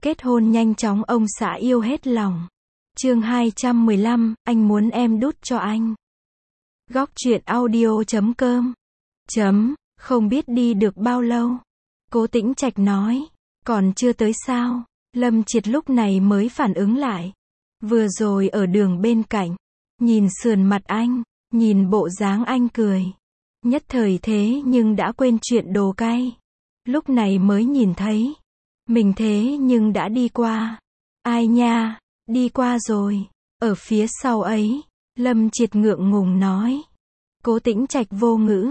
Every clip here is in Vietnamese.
Kết hôn nhanh chóng ông xã yêu hết lòng. Chương 215, anh muốn em đút cho anh. Góc truyện audio.com. Không biết đi được bao lâu. Cố Tĩnh Trạch nói. Còn chưa tới sao. Lâm Triệt lúc này mới phản ứng lại. Vừa rồi ở đường bên cạnh. Nhìn sườn mặt anh. Nhìn bộ dáng anh cười. Nhất thời thế nhưng đã quên chuyện đồ cay. Lúc này mới nhìn thấy. Mình thế nhưng đã đi qua. Ai nha, đi qua rồi. Ở phía sau ấy. Lâm Triệt ngượng ngùng nói. Cố Tĩnh Trạch vô ngữ.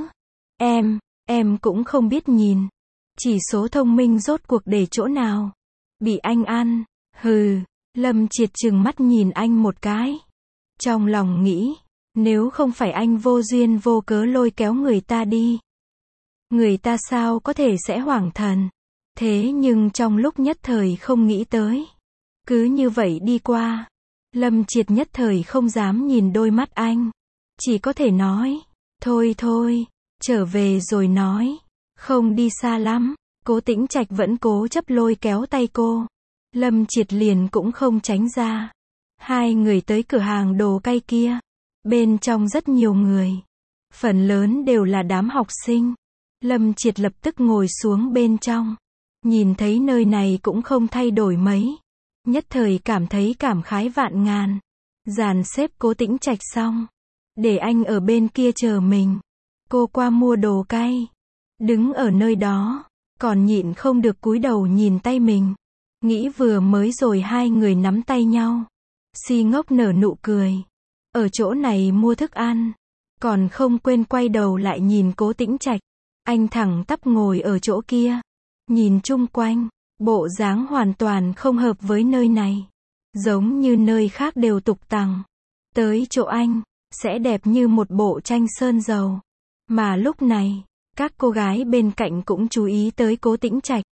Em cũng không biết nhìn. Chỉ số thông minh rốt cuộc để chỗ nào. Bị anh ăn. Hừ. Lâm Triệt trừng mắt nhìn anh một cái. Trong lòng nghĩ. Nếu không phải anh vô duyên vô cớ lôi kéo người ta đi. Người ta sao có thể sẽ hoảng thần. Thế nhưng trong lúc nhất thời không nghĩ tới. Cứ như vậy đi qua. Lâm Triệt nhất thời không dám nhìn đôi mắt anh. Chỉ có thể nói. Thôi, trở về rồi nói. Không đi xa lắm. Cố Tĩnh Trạch vẫn cố chấp lôi kéo tay cô. Lâm Triệt liền cũng không tránh ra. Hai người tới cửa hàng đồ cay kia. Bên trong rất nhiều người. Phần lớn đều là đám học sinh. Lâm Triệt lập tức ngồi xuống bên trong. Nhìn thấy nơi này cũng không thay đổi mấy. Nhất thời cảm thấy cảm khái vạn ngàn. Dàn xếp Cố Tĩnh Trạch xong. Để anh ở bên kia chờ mình. Cô qua mua đồ cay. Đứng ở nơi đó. Còn nhịn không được cúi đầu nhìn tay mình. Nghĩ vừa mới rồi hai người nắm tay nhau. Si ngốc nở nụ cười. Ở chỗ này mua thức ăn. Còn không quên quay đầu lại nhìn Cố Tĩnh Trạch. Anh thẳng tắp ngồi ở chỗ kia. Nhìn chung quanh. Bộ dáng hoàn toàn không hợp với nơi này. Giống như nơi khác đều tục tằng. Tới chỗ anh. Sẽ đẹp như một bộ tranh sơn dầu. Mà lúc này. Các cô gái bên cạnh cũng chú ý tới Cố Tĩnh Trạch.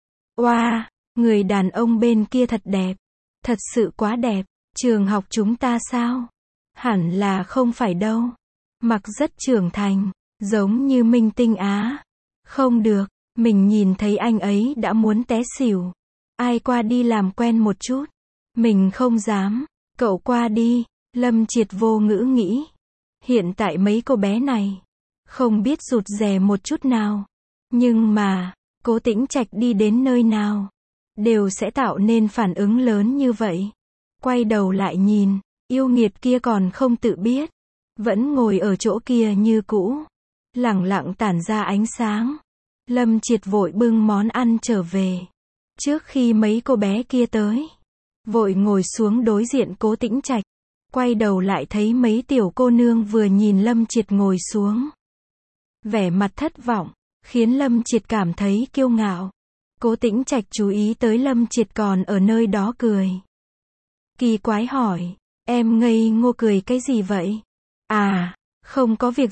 Oa, người đàn ông bên kia thật đẹp. Thật sự quá đẹp. Trường học chúng ta sao? Hẳn là không phải đâu. Mặc rất trưởng thành. Giống như minh tinh á. Không được. Mình nhìn thấy anh ấy đã muốn té xỉu. Ai qua đi làm quen một chút. Mình không dám. Cậu qua đi. Lâm Triệt vô ngữ nghĩ. Hiện tại mấy cô bé này. Không biết rụt rè một chút nào. Nhưng mà. Cố Tĩnh Trạch đi đến nơi nào. Đều sẽ tạo nên phản ứng lớn như vậy. Quay đầu lại nhìn. Yêu nghiệt kia còn không tự biết. Vẫn ngồi ở chỗ kia như cũ. Lẳng lặng tản ra ánh sáng. Lâm Triệt vội bưng món ăn trở về. Trước khi mấy cô bé kia tới. Vội ngồi xuống đối diện Cố Tĩnh Trạch. Quay đầu lại thấy mấy tiểu cô nương vừa nhìn Lâm Triệt ngồi xuống. Vẻ mặt thất vọng. Khiến Lâm Triệt cảm thấy kiêu ngạo. Cố Tĩnh Trạch chú ý tới Lâm Triệt còn ở nơi đó cười. Kỳ quái hỏi. Em ngây ngô cười cái gì vậy? À, không có việc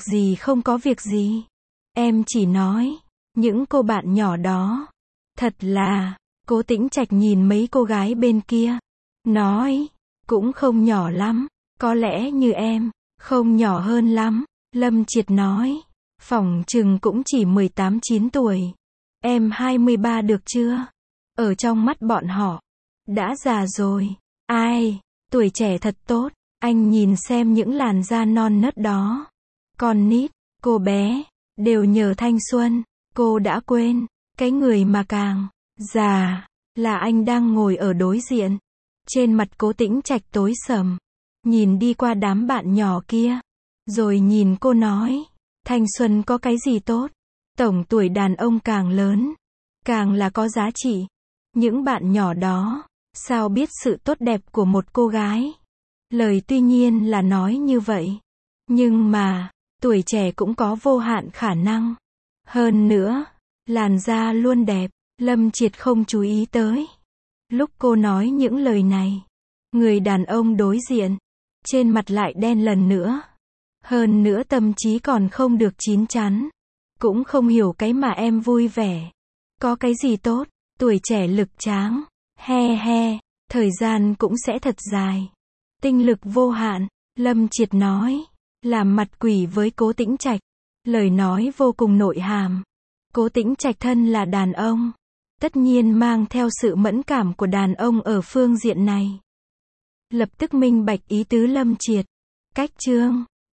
gì. Em chỉ nói. Những cô bạn nhỏ đó. Thật là. Cố Tĩnh Trạch nhìn mấy cô gái bên kia. Nói. Cũng không nhỏ lắm. Có lẽ như em. Không nhỏ hơn lắm. Lâm Triệt nói. Phỏng chừng cũng chỉ 18-9 tuổi. Em 23 được chưa? Ở trong mắt bọn họ. Đã già rồi. Ai? Tuổi trẻ thật tốt. Anh nhìn xem những làn da non nớt đó. Con nít, cô bé. Đều nhờ thanh xuân. Cô đã quên. Cái người mà càng già. Là anh đang ngồi ở đối diện. Trên mặt Cố Tĩnh Trạch tối sầm. Nhìn đi qua đám bạn nhỏ kia. Rồi nhìn cô nói. Thanh xuân có cái gì tốt? Tổng tuổi đàn ông càng lớn. Càng là có giá trị. Những bạn nhỏ đó. Sao biết sự tốt đẹp của một cô gái? Lời tuy nhiên là nói như vậy. Nhưng mà. Tuổi trẻ cũng có vô hạn khả năng. Hơn nữa. Làn da luôn đẹp. Lâm Triệt không chú ý tới. Lúc cô nói những lời này. Người đàn ông đối diện. Trên mặt lại đen lần nữa. Hơn nữa tâm trí còn không được chín chắn. Cũng không hiểu cái mà em vui vẻ. Có cái gì tốt. Tuổi trẻ lực tráng. He. Thời gian cũng sẽ thật dài. Tinh lực vô hạn. Lâm Triệt nói. Làm mặt quỷ với Cố Tĩnh Trạch. Lời nói vô cùng nội hàm. Cố Tĩnh Trạch thân là đàn ông. tất nhiên mang theo sự mẫn cảm của đàn ông ở phương diện này. Lập tức minh bạch ý tứ Lâm Triệt. Cách chương